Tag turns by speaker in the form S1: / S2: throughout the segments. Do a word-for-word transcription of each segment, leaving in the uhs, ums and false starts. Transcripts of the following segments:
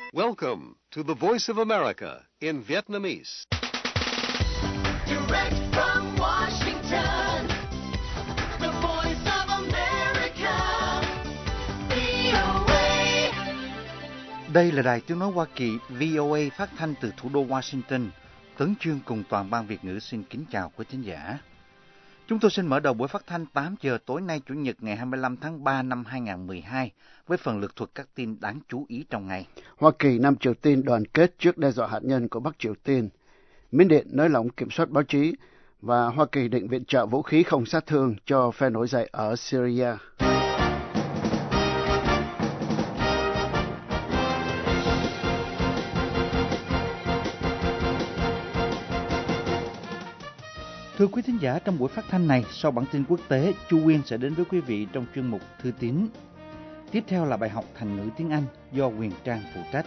S1: Welcome to the Voice of America in Vietnamese.
S2: Direct from Washington, the Voice of America, vê o a.
S3: Đây là đài tiếng nói Hoa Kỳ vê o a phát thanh từ thủ đô Washington. Tấn Chương cùng toàn ban Việt ngữ xin kính chào quý thính giả. Chúng tôi xin mở đầu buổi phát thanh tám giờ tối nay Chủ nhật ngày hai mươi lăm tháng ba năm hai nghìn không trăm mười hai với phần lược thuật các tin đáng chú ý trong ngày.
S4: Hoa Kỳ, Nam Triều Tiên đoàn kết trước đe dọa hạt nhân của Bắc Triều Tiên. Miến Điện nới lỏng kiểm soát báo chí và Hoa Kỳ định viện trợ vũ khí không sát thương cho phe nổi dậy ở Syria.
S3: Thưa quý thính giả, trong buổi phát thanh này, sau bản tin quốc tế, Chu Quyên sẽ đến với quý vị trong chuyên mục Thư tín. Tiếp theo là bài học thành ngữ tiếng Anh do Quyền Trang phụ trách.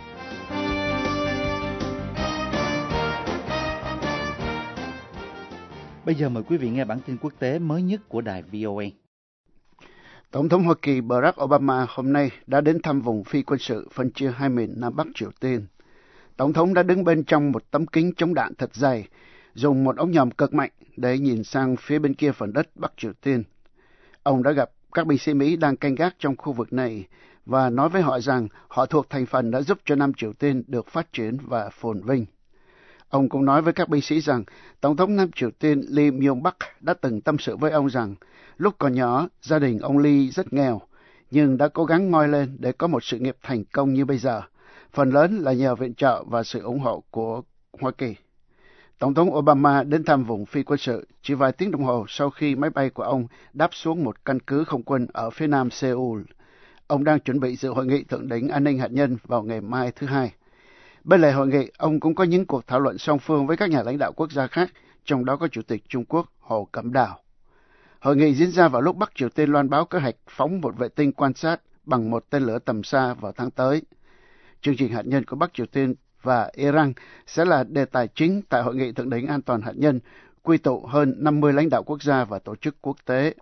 S3: Bây giờ mời quý vị nghe bản tin quốc tế mới nhất của đài vê o a.
S4: Tổng thống Hoa Kỳ Barack Obama hôm nay đã đến thăm vùng phi quân sự phân chia hai miền Nam Bắc Triều Tiên. Tổng thống đã đứng bên trong một tấm kính chống đạn thật dày, dùng một ống nhòm cực mạnh để nhìn sang phía bên kia phần đất Bắc Triều Tiên. Ông đã gặp các binh sĩ Mỹ đang canh gác trong khu vực này và nói với họ rằng họ thuộc thành phần đã giúp cho Nam Triều Tiên được phát triển và phồn vinh. Ông cũng nói với các binh sĩ rằng Tổng thống Nam Triều Tiên Lee Myung-bak đã từng tâm sự với ông rằng lúc còn nhỏ, gia đình ông Lee rất nghèo, nhưng đã cố gắng ngoi lên để có một sự nghiệp thành công như bây giờ, phần lớn là nhờ viện trợ và sự ủng hộ của Hoa Kỳ. Tổng thống Obama đến thăm vùng phi quân sự chỉ vài tiếng đồng hồ sau khi máy bay của ông đáp xuống một căn cứ không quân ở phía nam Seoul. Ông đang chuẩn bị dự hội nghị thượng đỉnh an ninh hạt nhân vào ngày mai thứ Hai. Bên lề hội nghị, ông cũng có những cuộc thảo luận song phương với các nhà lãnh đạo quốc gia khác, trong đó có Chủ tịch Trung Quốc Hồ Cẩm Đào. Hội nghị diễn ra vào lúc Bắc Triều Tiên loan báo kế hoạch phóng một vệ tinh quan sát bằng một tên lửa tầm xa vào tháng tới. Chương trình hạt nhân của Bắc Triều Tiên và Iran sẽ là đề tài chính tại Hội nghị Thượng đỉnh An toàn hạt nhân, quy tụ hơn năm mươi lãnh đạo quốc gia và tổ chức quốc tế.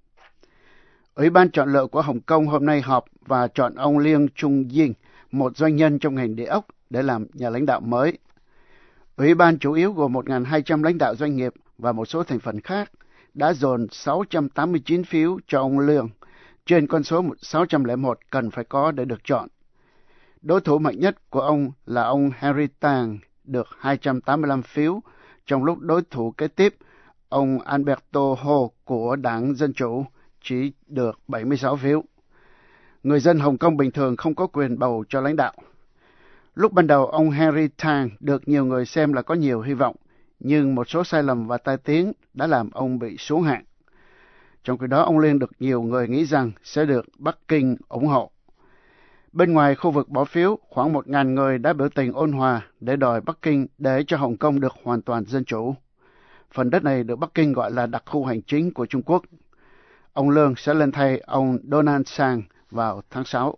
S4: Ủy ban chọn lựa của Hồng Kông hôm nay họp và chọn ông Liang Chung-ying, một doanh nhân trong ngành địa ốc, để làm nhà lãnh đạo mới. Ủy ban chủ yếu gồm một nghìn hai trăm lãnh đạo doanh nghiệp và một số thành phần khác đã dồn sáu trăm tám mươi chín phiếu cho ông Liang, trên con số sáu trăm lẻ một cần phải có để được chọn. Đối thủ mạnh nhất của ông là ông Henry Tang, được hai trăm tám mươi lăm phiếu, trong lúc đối thủ kế tiếp, ông Alberto Ho của Đảng Dân Chủ, chỉ được bảy mươi sáu phiếu. Người dân Hồng Kông bình thường không có quyền bầu cho lãnh đạo. Lúc ban đầu, ông Henry Tang được nhiều người xem là có nhiều hy vọng, nhưng một số sai lầm và tai tiếng đã làm ông bị xuống hạng. Trong khi đó, ông Liên được nhiều người nghĩ rằng sẽ được Bắc Kinh ủng hộ. Bên ngoài khu vực bỏ phiếu, khoảng một nghìn người đã biểu tình ôn hòa để đòi Bắc Kinh để cho Hồng Kông được hoàn toàn dân chủ. Phần đất này được Bắc Kinh gọi là đặc khu hành chính của Trung Quốc. Ông Lương sẽ lên thay ông Donald Tsang vào tháng sáu.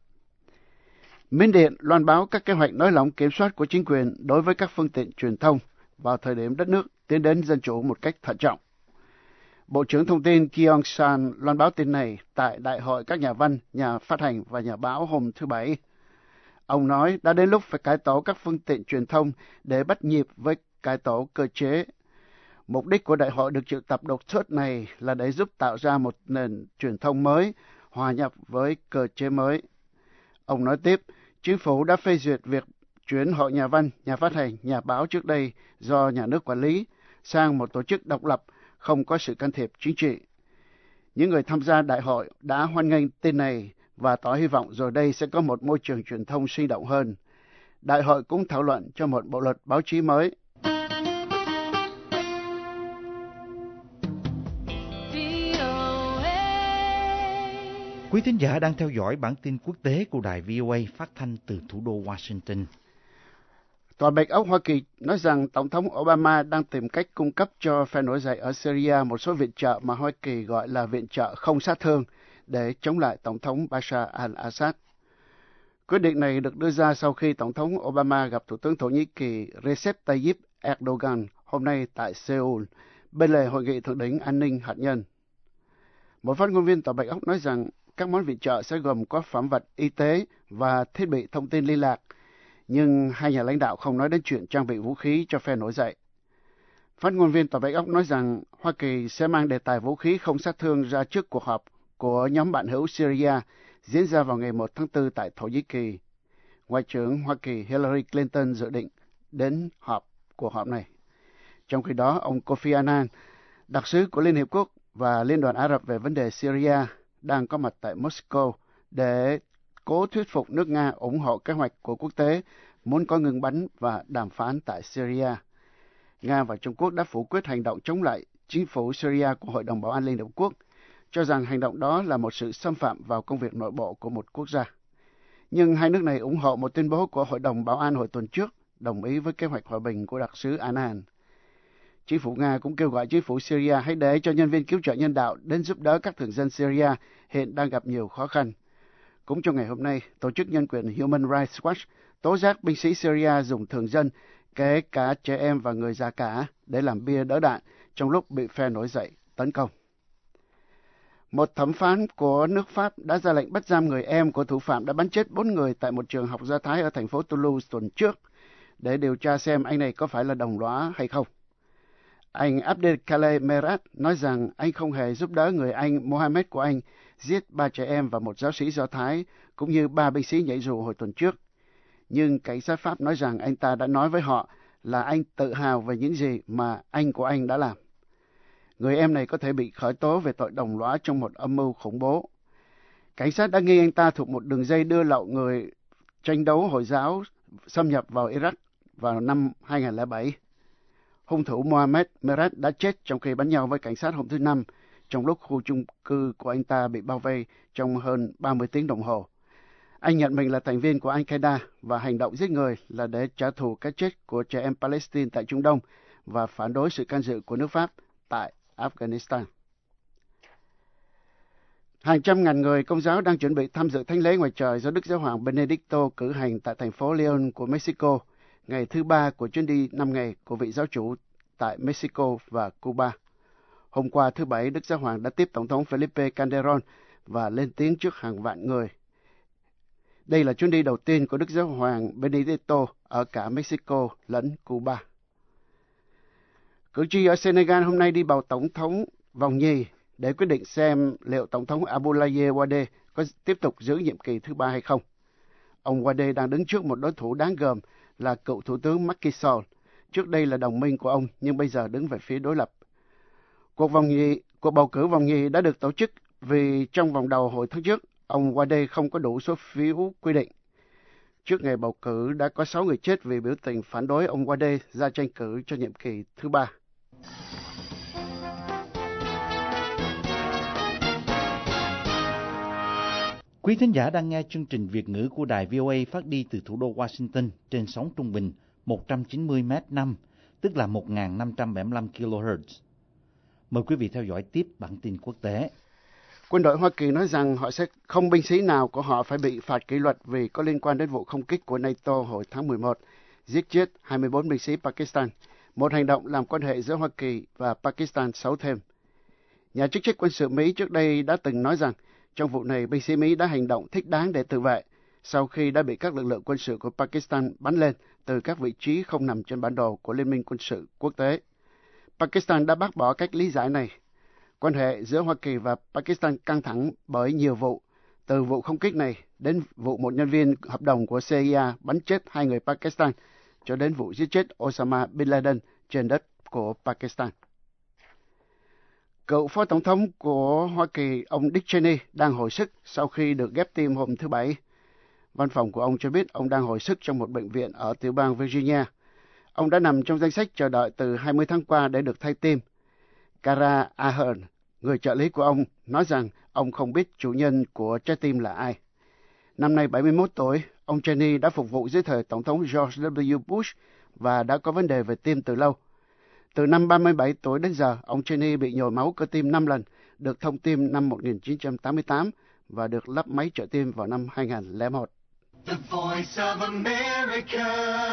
S4: Miến Điện loan báo các kế hoạch nới lỏng kiểm soát của chính quyền đối với các phương tiện truyền thông vào thời điểm đất nước tiến đến dân chủ một cách thận trọng. Bộ trưởng Thông tin Keong San loan báo tin này tại Đại hội các nhà văn, nhà phát hành và nhà báo hôm thứ Bảy. Ông nói đã đến lúc phải cải tổ các phương tiện truyền thông để bắt nhịp với cải tổ cơ chế. Mục đích của đại hội được triệu tập đột xuất này là để giúp tạo ra một nền truyền thông mới, hòa nhập với cơ chế mới. Ông nói tiếp, chính phủ đã phê duyệt việc chuyển hội nhà văn, nhà phát hành, nhà báo trước đây do nhà nước quản lý sang một tổ chức độc lập, không có sự can thiệp chính trị. Những người tham gia đại hội đã hoan nghênh tin này và tỏ hy vọng rồi đây sẽ có một môi trường truyền thông sinh động hơn. Đại hội cũng thảo luận cho một bộ luật báo chí mới.
S3: Quý thính giả đang theo dõi bản tin quốc tế của đài vê o a phát thanh từ thủ đô Washington.
S4: Tòa Bạch Ốc Hoa Kỳ nói rằng Tổng thống Obama đang tìm cách cung cấp cho phe nổi dậy ở Syria một số viện trợ mà Hoa Kỳ gọi là viện trợ không sát thương để chống lại Tổng thống Bashar al-Assad. Quyết định này được đưa ra sau khi Tổng thống Obama gặp Thủ tướng Thổ Nhĩ Kỳ Recep Tayyip Erdogan hôm nay tại Seoul, bên lề hội nghị thượng đỉnh an ninh hạt nhân. Một phát ngôn viên Tòa Bạch Ốc nói rằng các món viện trợ sẽ gồm có phẩm vật y tế và thiết bị thông tin liên lạc, nhưng hai nhà lãnh đạo không nói đến chuyện trang bị vũ khí cho phe nổi dậy. Phát ngôn viên Tòa Bạch Ốc nói rằng Hoa Kỳ sẽ mang đề tài vũ khí không sát thương ra trước cuộc họp của nhóm bạn hữu Syria diễn ra vào ngày một tháng tư tại Thổ Nhĩ Kỳ. Ngoại trưởng Hoa Kỳ Hillary Clinton dự định đến họp cuộc họp này. Trong khi đó, ông Kofi Annan, đặc sứ của Liên Hiệp Quốc và Liên đoàn Ả Rập về vấn đề Syria, đang có mặt tại Moscow để cố thuyết phục nước Nga ủng hộ kế hoạch của quốc tế muốn có ngừng bắn và đàm phán tại Syria. Nga và Trung Quốc đã phủ quyết hành động chống lại chính phủ Syria của Hội đồng Bảo an Liên Hợp Quốc, cho rằng hành động đó là một sự xâm phạm vào công việc nội bộ của một quốc gia. Nhưng hai nước này ủng hộ một tuyên bố của Hội đồng Bảo an hồi tuần trước, đồng ý với kế hoạch hòa bình của đặc sứ Annan. Chính phủ Nga cũng kêu gọi chính phủ Syria hãy để cho nhân viên cứu trợ nhân đạo đến giúp đỡ các thường dân Syria hiện đang gặp nhiều khó khăn. Cũng trong ngày hôm nay, tổ chức nhân quyền Human Rights Watch tố giác binh sĩ Syria dùng thường dân, kể cả trẻ em và người già cả, để làm bia đỡ đạn trong lúc bị phe nổi dậy tấn công. Một thẩm phán của nước Pháp đã ra lệnh bắt giam người em của thủ phạm đã bắn chết bốn người tại một trường học Do Thái ở thành phố Toulouse tuần trước để điều tra xem anh này có phải là đồng lõa hay không. Anh Abdelkader Merat nói rằng anh không hề giúp đỡ người anh Mohammed của anh giết ba trẻ em và một giáo sĩ Do Thái, cũng như ba binh sĩ nhảy dù hồi tuần trước. Nhưng cảnh sát Pháp nói rằng anh ta đã nói với họ là anh tự hào về những gì mà anh của anh đã làm. Người em này có thể bị khởi tố về tội đồng lõa trong một âm mưu khủng bố. Cảnh sát đã nghi anh ta thuộc một đường dây đưa lậu người tranh đấu Hồi giáo xâm nhập vào Iraq vào năm hai không không bảy. Hung thủ Mohammed Merat đã chết trong khi bắn nhau với cảnh sát hôm thứ Năm, trong lúc khu chung cư của anh ta bị bao vây trong hơn ba mươi tiếng đồng hồ. Anh nhận mình là thành viên của Al-Qaeda và hành động giết người là để trả thù cái chết của trẻ em Palestine tại Trung Đông và phản đối sự can dự của nước Pháp tại Afghanistan. Hàng trăm ngàn người Công giáo đang chuẩn bị tham dự thánh lễ ngoài trời do Đức Giáo hoàng Benedicto cử hành tại thành phố León của Mexico, ngày thứ ba của chuyến đi năm ngày của vị giáo chủ tại Mexico và Cuba. Hôm qua thứ Bảy, Đức Giáo hoàng đã tiếp Tổng thống Felipe Calderón và lên tiếng trước hàng vạn người. Đây là chuyến đi đầu tiên của Đức Giáo hoàng Benedicto ở cả Mexico lẫn Cuba. Cử tri ở Senegal hôm nay đi bầu Tổng thống vòng nhì để quyết định xem liệu Tổng thống Abdoulaye Wade có tiếp tục giữ nhiệm kỳ thứ ba hay không. Ông Wade đang đứng trước một đối thủ đáng gờm là cựu Thủ tướng Macky Sall, trước đây là đồng minh của ông nhưng bây giờ đứng về phía đối lập. Cuộc vòng nhì, cuộc bầu cử vòng nhì đã được tổ chức vì trong vòng đầu hồi tháng trước, ông Wade không có đủ số phiếu quy định. Trước ngày bầu cử đã có sáu người chết vì biểu tình phản đối ông Wade ra tranh cử cho nhiệm kỳ thứ ba.
S3: Quý thính giả đang nghe chương trình Việt ngữ của đài vê o a phát đi từ thủ đô Washington trên sóng trung bình một trăm chín mươi mét năm, tức là một nghìn năm trăm bảy mươi lăm ki lô héc. Mời quý vị theo dõi tiếp bản tin quốc tế.
S4: Quân đội Hoa Kỳ nói rằng họ sẽ không binh sĩ nào của họ phải bị phạt kỷ luật vì có liên quan đến vụ không kích của NATO hồi tháng mười một, giết chết hai mươi bốn binh sĩ Pakistan, một hành động làm quan hệ giữa Hoa Kỳ và Pakistan xấu thêm. Nhà chức trách quân sự Mỹ trước đây đã từng nói rằng trong vụ này binh sĩ Mỹ đã hành động thích đáng để tự vệ sau khi đã bị các lực lượng quân sự của Pakistan bắn lên từ các vị trí không nằm trên bản đồ của Liên minh quân sự quốc tế. Pakistan đã bác bỏ cách lý giải này. Quan hệ giữa Hoa Kỳ và Pakistan căng thẳng bởi nhiều vụ, từ vụ không kích này đến vụ một nhân viên hợp đồng của xê i a bắn chết hai người Pakistan, cho đến vụ giết chết Osama Bin Laden trên đất của Pakistan. Cựu phó tổng thống của Hoa Kỳ, ông Dick Cheney, đang hồi sức sau khi được ghép tim hôm thứ Bảy. Văn phòng của ông cho biết ông đang hồi sức trong một bệnh viện ở tiểu bang Virginia. Ông đã nằm trong danh sách chờ đợi từ hai mươi tháng qua để được thay tim. Kara Ahern, người trợ lý của ông, nói rằng ông không biết chủ nhân của trái tim là ai. Năm nay bảy mươi mốt tuổi, ông Cheney đã phục vụ dưới thời Tổng thống George W. Bush và đã có vấn đề về tim từ lâu. Từ năm ba mươi bảy tuổi đến giờ, ông Cheney bị nhồi máu cơ tim năm lần, được thông tim năm một nghìn chín trăm tám mươi tám và được lắp máy trợ tim vào năm hai nghìn không trăm lẻ một.
S2: The Voice of America.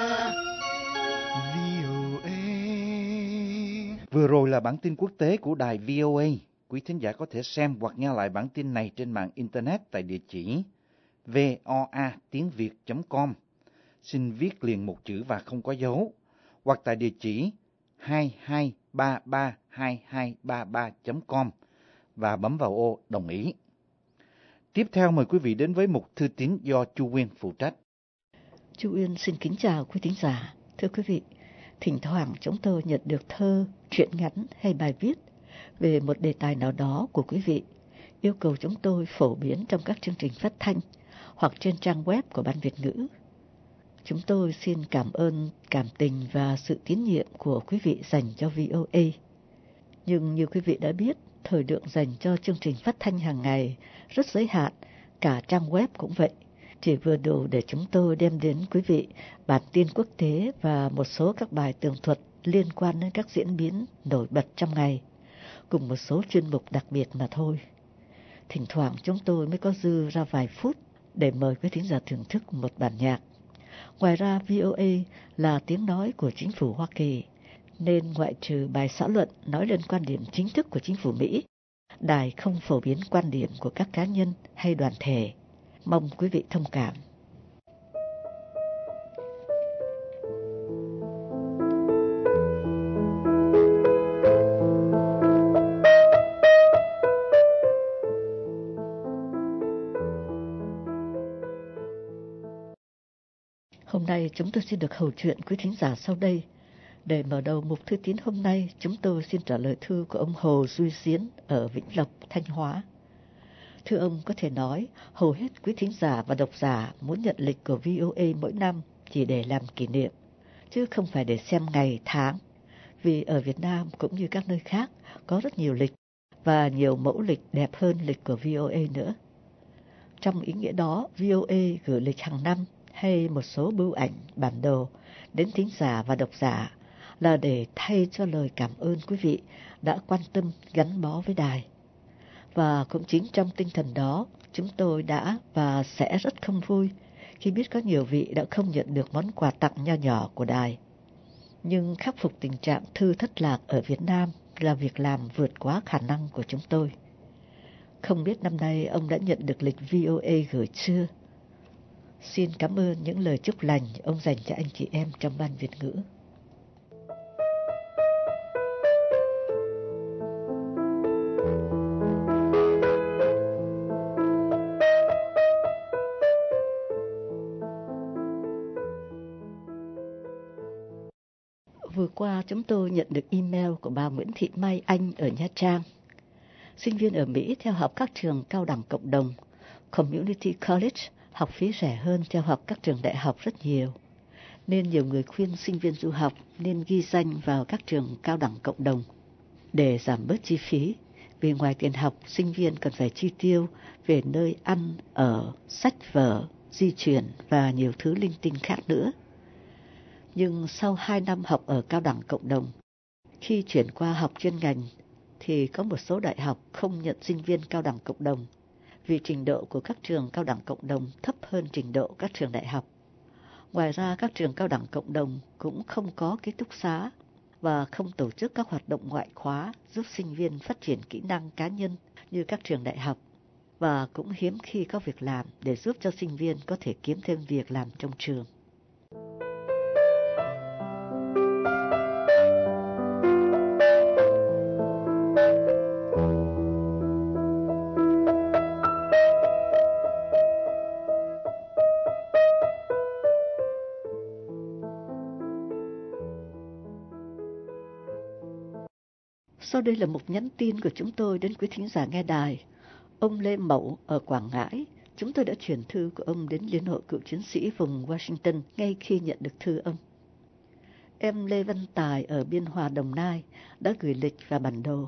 S3: vê o a. Vừa rồi là bản tin quốc tế của đài vê o a. Quý thính giả có thể xem hoặc nghe lại bản tin này trên mạng Internet tại địa chỉ voa tiếng việt chấm com. Xin viết liền một chữ và không có dấu, hoặc tại địa chỉ hai hai ba ba hai hai ba ba chấm com và bấm vào ô đồng ý. Tiếp theo mời quý vị đến với mục thư tín do Chu Uyên phụ trách.
S5: Chu Uyên xin kính chào quý thính giả. Thưa quý vị, thỉnh thoảng chúng tôi nhận được thơ, truyện ngắn hay bài viết về một đề tài nào đó của quý vị, yêu cầu chúng tôi phổ biến trong các chương trình phát thanh hoặc trên trang web của Ban Việt ngữ. Chúng tôi xin cảm ơn cảm tình và sự tín nhiệm của quý vị dành cho vê o a. Nhưng như quý vị đã biết, thời lượng dành cho chương trình phát thanh hàng ngày rất giới hạn, cả trang web cũng vậy. Chỉ vừa đủ để chúng tôi đem đến quý vị bản tin quốc tế và một số các bài tường thuật liên quan đến các diễn biến nổi bật trong ngày, cùng một số chuyên mục đặc biệt mà thôi. Thỉnh thoảng chúng tôi mới có dư ra vài phút để mời quý thính giả thưởng thức một bản nhạc. Ngoài ra, vê o a là tiếng nói của chính phủ Hoa Kỳ, nên ngoại trừ bài xã luận nói lên quan điểm chính thức của chính phủ Mỹ, đài không phổ biến quan điểm của các cá nhân hay đoàn thể. Mong quý vị thông cảm. Hôm nay chúng tôi xin được hầu chuyện quý thính giả sau đây. Để mở đầu mục thư tín hôm nay, chúng tôi xin trả lời thư của ông Hồ Duy Xíến ở Vĩnh Lộc, Thanh Hóa. Thưa ông, có thể nói, hầu hết quý thính giả và độc giả muốn nhận lịch của vê o a mỗi năm chỉ để làm kỷ niệm, chứ không phải để xem ngày, tháng. Vì ở Việt Nam cũng như các nơi khác có rất nhiều lịch và nhiều mẫu lịch đẹp hơn lịch của vê o a nữa. Trong ý nghĩa đó, vê o a gửi lịch hàng năm hay một số bưu ảnh, bản đồ đến thính giả và độc giả là để thay cho lời cảm ơn quý vị đã quan tâm gắn bó với đài. Và cũng chính trong tinh thần đó, chúng tôi đã và sẽ rất không vui khi biết có nhiều vị đã không nhận được món quà tặng nho nhỏ của đài. Nhưng khắc phục tình trạng thư thất lạc ở Việt Nam là việc làm vượt quá khả năng của chúng tôi. Không biết năm nay ông đã nhận được lịch vê o a gửi chưa? Xin cảm ơn những lời chúc lành ông dành cho anh chị em trong Ban Việt ngữ. Vừa qua chúng tôi nhận được email của bà Nguyễn Thị Mai Anh ở Nha Trang. Sinh viên ở Mỹ theo học các trường cao đẳng cộng đồng, Community College, học phí rẻ hơn theo học các trường đại học rất nhiều. Nên nhiều người khuyên sinh viên du học nên ghi danh vào các trường cao đẳng cộng đồng để giảm bớt chi phí. Vì ngoài tiền học, sinh viên cần phải chi tiêu về nơi ăn, ở, sách vở, di chuyển và nhiều thứ linh tinh khác nữa. Nhưng sau hai năm học ở cao đẳng cộng đồng, khi chuyển qua học chuyên ngành, thì có một số đại học không nhận sinh viên cao đẳng cộng đồng, vì trình độ của các trường cao đẳng cộng đồng thấp hơn trình độ các trường đại học. Ngoài ra, các trường cao đẳng cộng đồng cũng không có ký túc xá và không tổ chức các hoạt động ngoại khóa giúp sinh viên phát triển kỹ năng cá nhân như các trường đại học, và cũng hiếm khi có việc làm để giúp cho sinh viên có thể kiếm thêm việc làm trong trường. Sau đây là một nhắn tin của chúng tôi đến quý thính giả nghe đài. Ông Lê Mậu ở Quảng Ngãi, chúng tôi đã chuyển thư của ông đến Liên hội Cựu Chiến sĩ vùng Washington ngay khi nhận được thư ông. Em Lê Văn Tài ở Biên Hòa, Đồng Nai đã gửi lịch và bản đồ.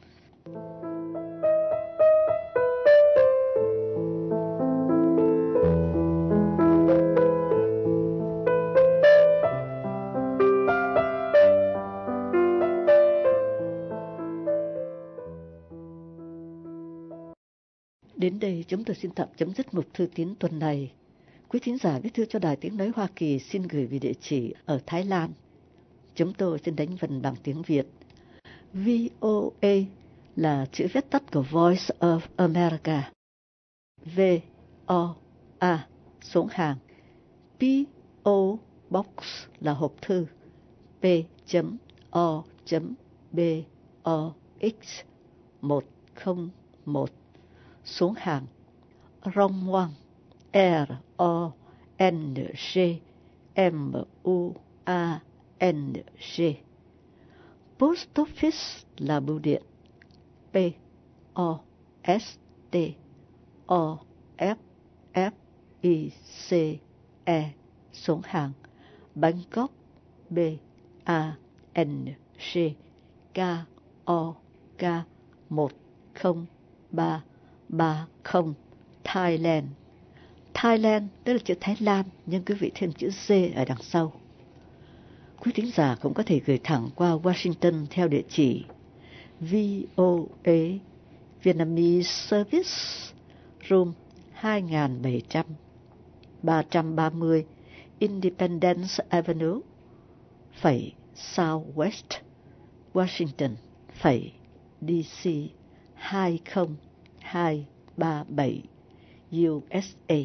S5: Đến đây chúng tôi xin tạm chấm dứt mục thư tín tuần này. Quý thính giả viết thư cho Đài Tiếng Nói Hoa Kỳ xin gửi về địa chỉ ở Thái Lan. Chúng tôi xin đánh vần bằng tiếng Việt. vê o a là chữ viết tắt của Voice of America. V O À, số hàng pê ô Box là hộp thư P O B O X một không một, số hàng Rong Ngoan R O N G M U A N G. Post Office là bưu điện P O S T O F F I C E, số hàng Bangkok B A N G K O K một không ba ba không, Thailand. Thailand tức là chữ Thái Lan, nhưng quý vị thêm chữ D ở đằng sau. Quý thính giả cũng có thể gửi thẳng qua Washington theo địa chỉ vê o a Vietnamese Service, room hai bảy trăm ba trăm ba mươi Independence Avenue, phẩy Southwest, Washington, phẩy D C hai không hai ba bảy, U S A.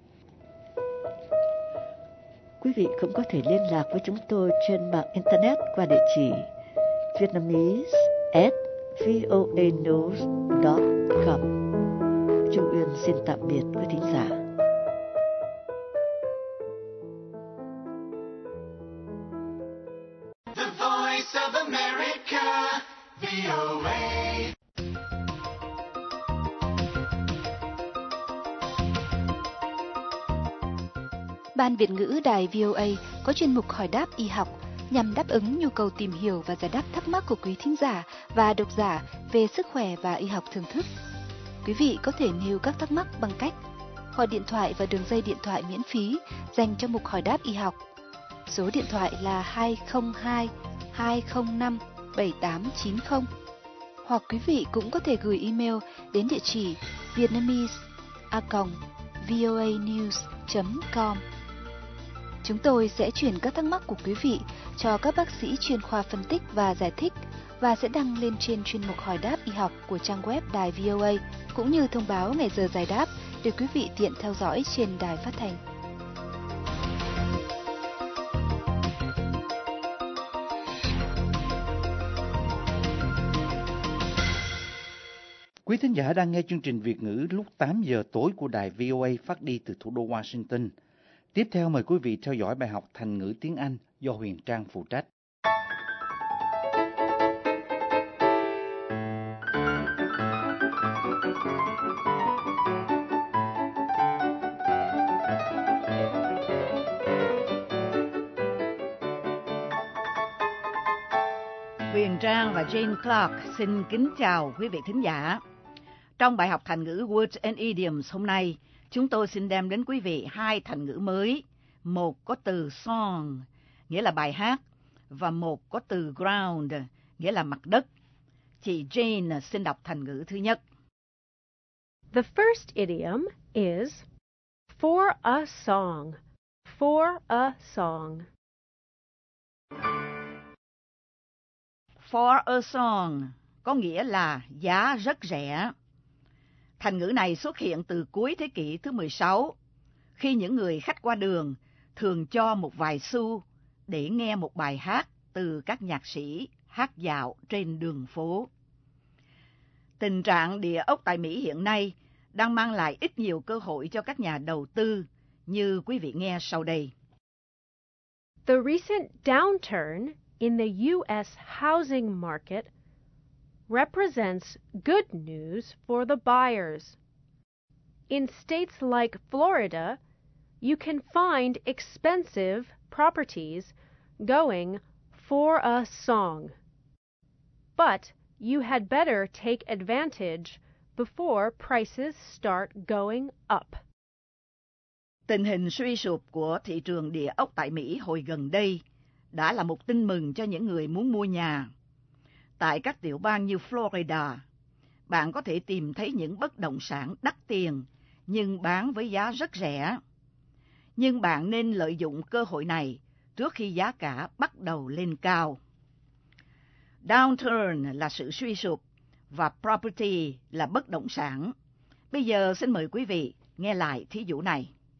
S5: Quý vị cũng có thể liên lạc với chúng tôi trên mạng Internet qua địa chỉ Vietnamese at voanews dot com. Chu Uyên xin tạm biệt quý thính giả.
S2: The Voice of America, V O A.
S6: Ban Việt ngữ Đài vê o a có chuyên mục hỏi đáp y học nhằm đáp ứng nhu cầu tìm hiểu và giải đáp thắc mắc của quý thính giả và độc giả về sức khỏe và y học thường thức. Quý vị có thể nêu các thắc mắc bằng cách gọi điện thoại và đường dây điện thoại miễn phí dành cho mục hỏi đáp y học. Số điện thoại là hai không hai hai không năm bảy tám chín không. Hoặc quý vị cũng có thể gửi email đến địa chỉ vietnamese a còng voanews chấm com. Chúng tôi sẽ chuyển các thắc mắc của quý vị cho các bác sĩ chuyên khoa phân tích và giải thích và sẽ đăng lên trên chuyên mục hỏi đáp y học của trang web Đài vê o a, cũng như thông báo ngày giờ giải đáp để quý vị tiện theo dõi trên đài phát thanh.
S3: Quý thính giả đang nghe chương trình Việt ngữ lúc tám giờ tối của đài vê o a phát đi từ thủ đô Washington. Tiếp theo mời quý vị theo dõi bài học Thành ngữ tiếng Anh do Huyền Trang phụ trách.
S7: Huyền Trang và Jane Clark xin kính chào quý vị thính giả. Trong bài học thành ngữ Words and Idioms hôm nay, chúng tôi xin đem đến quý vị hai thành ngữ mới. Một có từ song, nghĩa là bài hát, và một có từ ground, nghĩa là mặt đất. Chị Jane xin đọc thành ngữ thứ nhất.
S8: The first idiom is for a song. For a song.
S7: For a song có nghĩa là giá rất rẻ. Thành ngữ này xuất hiện từ cuối thế kỷ thứ mười sáu, khi những người khách qua đường thường cho một vài xu để nghe một bài hát từ các nhạc sĩ hát dạo trên đường phố. Tình trạng địa ốc tại Mỹ hiện nay đang mang lại ít nhiều cơ hội cho các nhà đầu tư, như quý vị nghe sau đây.
S8: The recent downturn in the U S housing market represents good news for the buyers. In states like Florida, you can find expensive properties going for a song. But you had better take advantage before prices start going up.
S7: Tình hình suy sụp của thị trường địa ốc tại Mỹ hồi gần đây đã là một tin mừng cho những người muốn mua nhà. Tại các tiểu bang như Florida, bạn có thể tìm thấy những bất động sản đắt tiền nhưng bán với giá rất rẻ. Nhưng bạn nên lợi dụng cơ hội này trước khi giá cả bắt đầu lên cao. Downturn là sự suy sụp và property là bất động sản. Bây giờ xin mời quý vị nghe lại thí dụ này.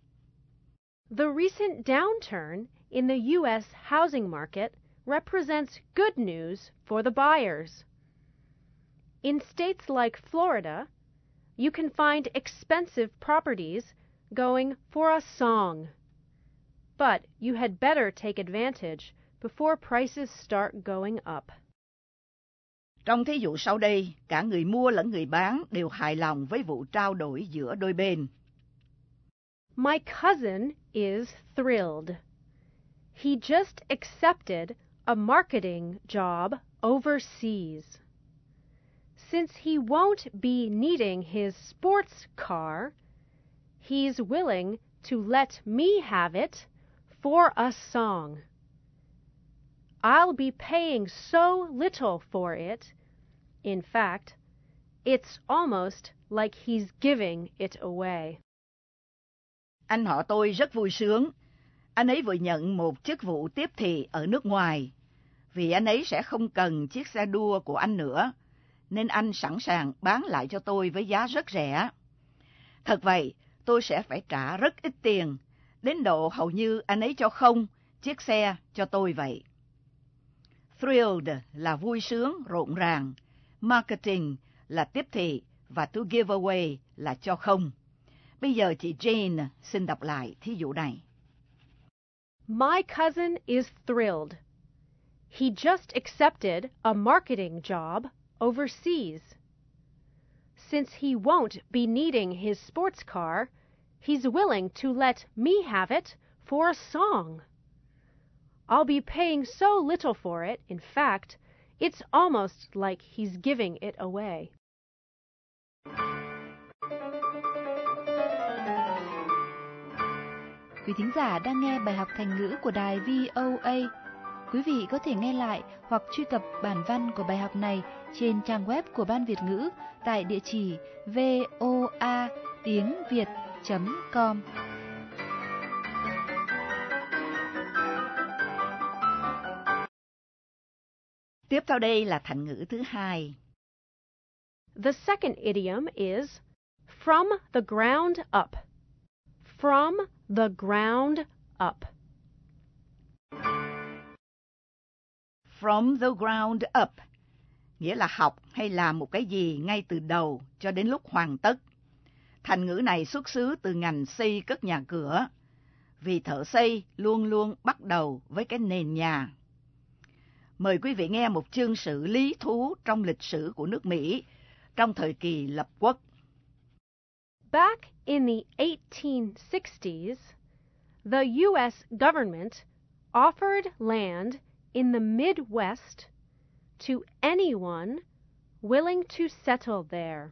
S8: The recent downturn in the U S housing market represents good news for the buyers. In states like Florida, you can find expensive properties going for a song. But you had better take advantage before prices start going up.
S7: Trong thí dụ sau đây, cả người mua lẫn người bán đều hài lòng với vụ trao đổi giữa đôi bên.
S8: My cousin is thrilled. He just accepted a marketing job overseas. Since he won't be needing his sports car, he's willing to let me have it for a song. I'll be paying so little for it. In fact, it's almost like he's giving it away.
S7: Anh họ tôi rất vui sướng. Anh ấy vừa nhận một chức vụ tiếp thị ở nước ngoài. Vì anh ấy sẽ không cần chiếc xe đua của anh nữa, nên anh sẵn sàng bán lại cho tôi với giá rất rẻ. Thật vậy, tôi sẽ phải trả rất ít tiền, đến độ hầu như anh ấy cho không chiếc xe cho tôi vậy. Thrilled là vui sướng, rộn ràng. Marketing là tiếp thị và to give away là cho không. Bây giờ chị Jane xin đọc lại thí dụ này.
S8: My cousin is thrilled. He just accepted a marketing job overseas. Since he won't be needing his sports car, he's willing to let me have it for a song. I'll be paying so little for it, in fact, it's almost like he's giving it away.
S6: Quý thính giả đang nghe bài học Thành ngữ của đài vê o a. Quý vị có thể nghe lại hoặc truy cập bản văn của bài học này trên trang web của Ban Việt ngữ tại địa chỉ voa tiếng việt chấm com.
S7: Tiếp theo đây là thành ngữ thứ hai.
S8: The second idiom is from the ground up. From the ground up.
S7: From the ground up, nghĩa là học hay làm một cái gì ngay từ đầu cho đến lúc hoàn tất. Thành ngữ này xuất xứ từ ngành xây cất nhà cửa, vì thợ xây luôn luôn bắt đầu với cái nền nhà. Mời quý vị nghe một chương sự lý thú trong lịch sử của nước Mỹ trong thời kỳ lập quốc.
S8: Back in the eighteen sixties, the U S government offered land in the Midwest to anyone willing to settle there.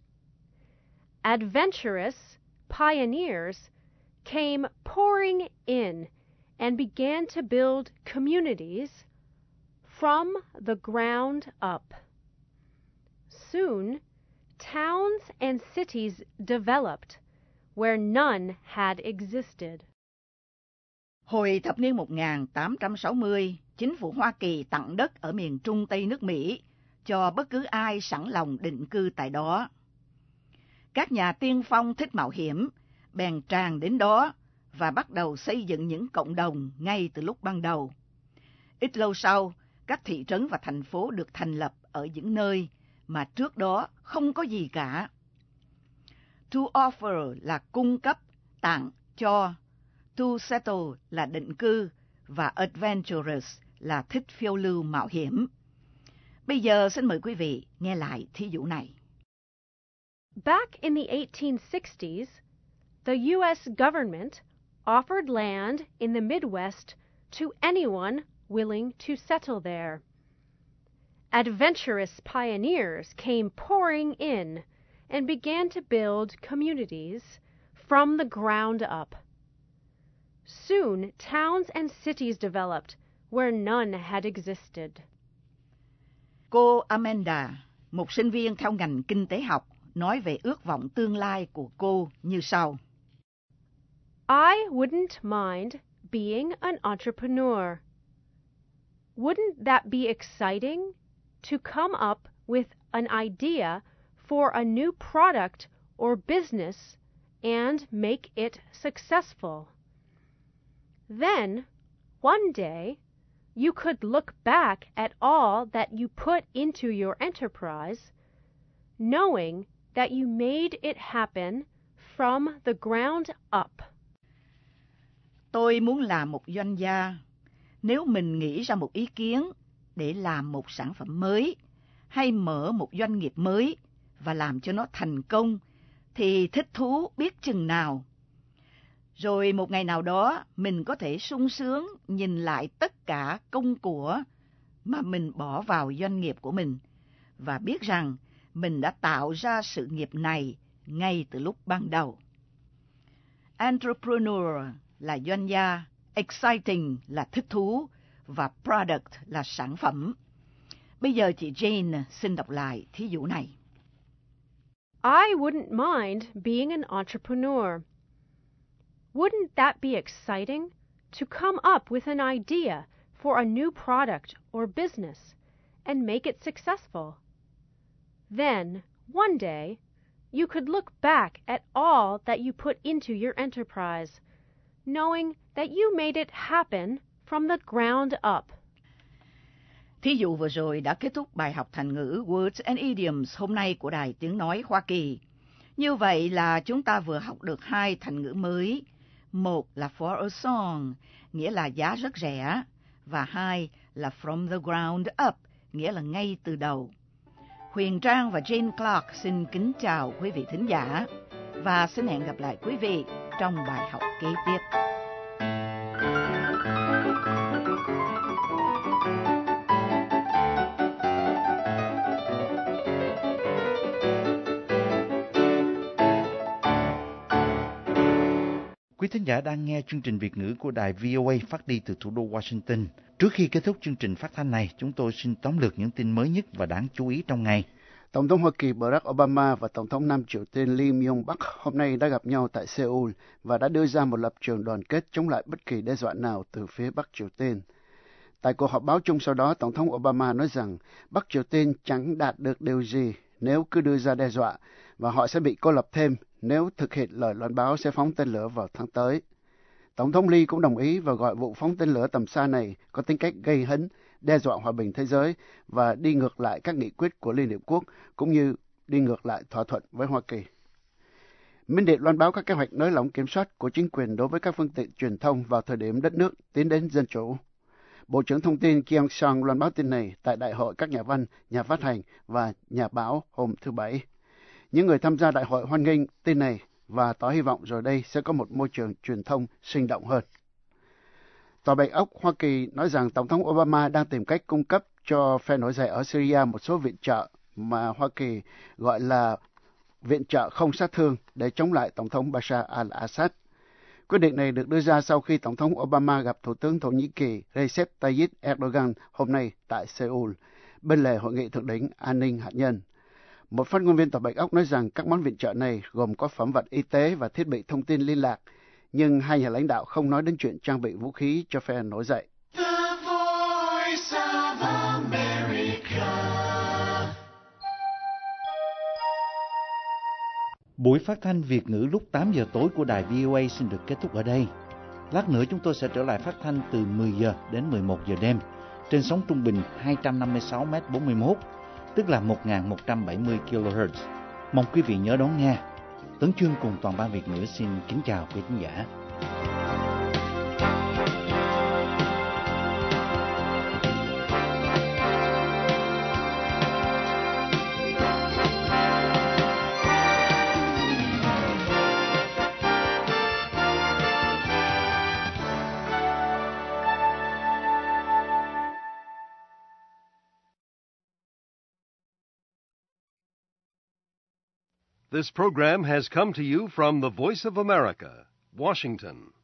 S8: Adventurous pioneers came pouring in and began to build communities from the ground up. Soon, towns and cities developed where none had existed.
S7: Hồi thập niên một nghìn tám trăm sáu mươi, chính phủ Hoa Kỳ tặng đất ở miền Trung Tây nước Mỹ cho bất cứ ai sẵn lòng định cư tại đó. Các nhà tiên phong thích mạo hiểm bèn tràn đến đó và bắt đầu xây dựng những cộng đồng ngay từ lúc ban đầu. Ít lâu sau, các thị trấn và thành phố được thành lập ở những nơi mà trước đó không có gì cả. To offer là cung cấp, tặng, cho. To settle là định cư và adventurous là thích phiêu lưu mạo hiểm. Bây giờ xin mời quý vị nghe lại thí dụ này.
S8: Back in the eighteen sixties, the U S government offered land in the Midwest to anyone willing to settle there. Adventurous pioneers came pouring in and began to build communities from the ground up. Soon, towns and cities developed where none had existed.
S7: Cô Amanda, một sinh viên theo ngành kinh tế học, nói về ước vọng tương lai của cô như sau.
S8: I wouldn't mind being an entrepreneur. Wouldn't that be exciting? To come up with an idea for a new product or business and make it successful. Then, one day, you could look back at all that you put into your enterprise, knowing that you made it happen from the ground up.
S7: Tôi muốn làm một doanh gia. Nếu mình nghĩ ra một ý kiến để làm một sản phẩm mới hay mở một doanh nghiệp mới và làm cho nó thành công thì thích thú biết chừng nào. Rồi một ngày nào đó mình có thể sung sướng nhìn lại tất cả công của mà mình bỏ vào doanh nghiệp của mình và biết rằng mình đã tạo ra sự nghiệp này ngay từ lúc ban đầu. Entrepreneur là doanh gia, exciting là thích thú và product là sản phẩm. Bây giờ chị Jane xin đọc lại thí dụ này.
S8: I wouldn't mind being an entrepreneur. Wouldn't that be exciting to come up with an idea for a new product or business and make it successful? Then, one day, you could look back at all that you put into your enterprise, knowing that you made it happen from the ground up.
S7: Thí dụ vừa rồi đã kết thúc bài học thành ngữ Words and Idioms hôm nay của Đài Tiếng Nói Hoa Kỳ. Như vậy là chúng ta vừa học được hai thành ngữ mới. Một là for a song, nghĩa là giá rất rẻ. Và hai là from the ground up, nghĩa là ngay từ đầu. Huyền Trang và Jane Clark xin kính chào quý vị thính giả. Và xin hẹn gặp lại quý vị trong bài học kế tiếp.
S3: Quý thính giả đang nghe chương trình Việt ngữ của đài vê o a phát đi từ thủ đô Washington. Trước khi kết thúc chương trình phát thanh này, chúng tôi xin tóm lược những tin mới nhất và đáng chú ý trong ngày.
S4: Tổng thống Hoa Kỳ Barack Obama và Tổng thống Nam Triều Tiên Lee Myung-bắc hôm nay đã gặp nhau tại Seoul và đã đưa ra một lập trường đoàn kết chống lại bất kỳ đe dọa nào từ phía Bắc Triều Tiên. Tại cuộc họp báo chung sau đó, Tổng thống Obama nói rằng Bắc Triều Tiên chẳng đạt được điều gì nếu cứ đưa ra đe dọa và họ sẽ bị cô lập thêm nếu thực hiện lời loan báo sẽ phóng tên lửa vào tháng tới. Tổng thống Lee cũng đồng ý và gọi vụ phóng tên lửa tầm xa này có tính cách gây hấn, đe dọa hòa bình thế giới và đi ngược lại các nghị quyết của Liên Hiệp Quốc cũng như đi ngược lại thỏa thuận với Hoa Kỳ. Minh Điện loan báo các kế hoạch nới lỏng kiểm soát của chính quyền đối với các phương tiện truyền thông vào thời điểm đất nước tiến đến dân chủ. Bộ trưởng Thông tin Kyung Song loan báo tin này tại Đại hội các nhà văn, nhà phát hành và nhà báo hôm thứ Bảy. Những người tham gia đại hội hoan nghênh tin này và tỏ hy vọng rồi đây sẽ có một môi trường truyền thông sinh động hơn. Tòa Bạch Ốc Hoa Kỳ nói rằng Tổng thống Obama đang tìm cách cung cấp cho phe nổi dậy ở Syria một số viện trợ mà Hoa Kỳ gọi là viện trợ không sát thương để chống lại Tổng thống Bashar al-Assad. Quyết định này được đưa ra sau khi Tổng thống Obama gặp Thủ tướng Thổ Nhĩ Kỳ Recep Tayyip Erdogan hôm nay tại Seoul, bên lề hội nghị thượng đỉnh an ninh hạt nhân. Một phát ngôn viên Tòa Bạch Ốc nói rằng các món viện trợ này gồm có phẩm vật y tế và thiết bị thông tin liên lạc, nhưng hai nhà lãnh đạo không nói đến chuyện trang bị vũ khí cho phe nổi dậy.
S2: The Voice of America.
S3: Buổi phát thanh Việt ngữ lúc tám giờ tối của đài vê o a xin được kết thúc ở đây. Lát nữa chúng tôi sẽ trở lại phát thanh từ mười giờ đến mười một giờ đêm trên sóng trung bình hai trăm năm mươi sáu mét bốn mươi mốt, tức là một nghìn một trăm bảy mươi ki lô héc. Mong quý vị nhớ đón nghe. Tấn Chương cùng toàn ban Việt ngữ xin kính chào quý khán giả.
S1: This program has come to you from the Voice of America, Washington.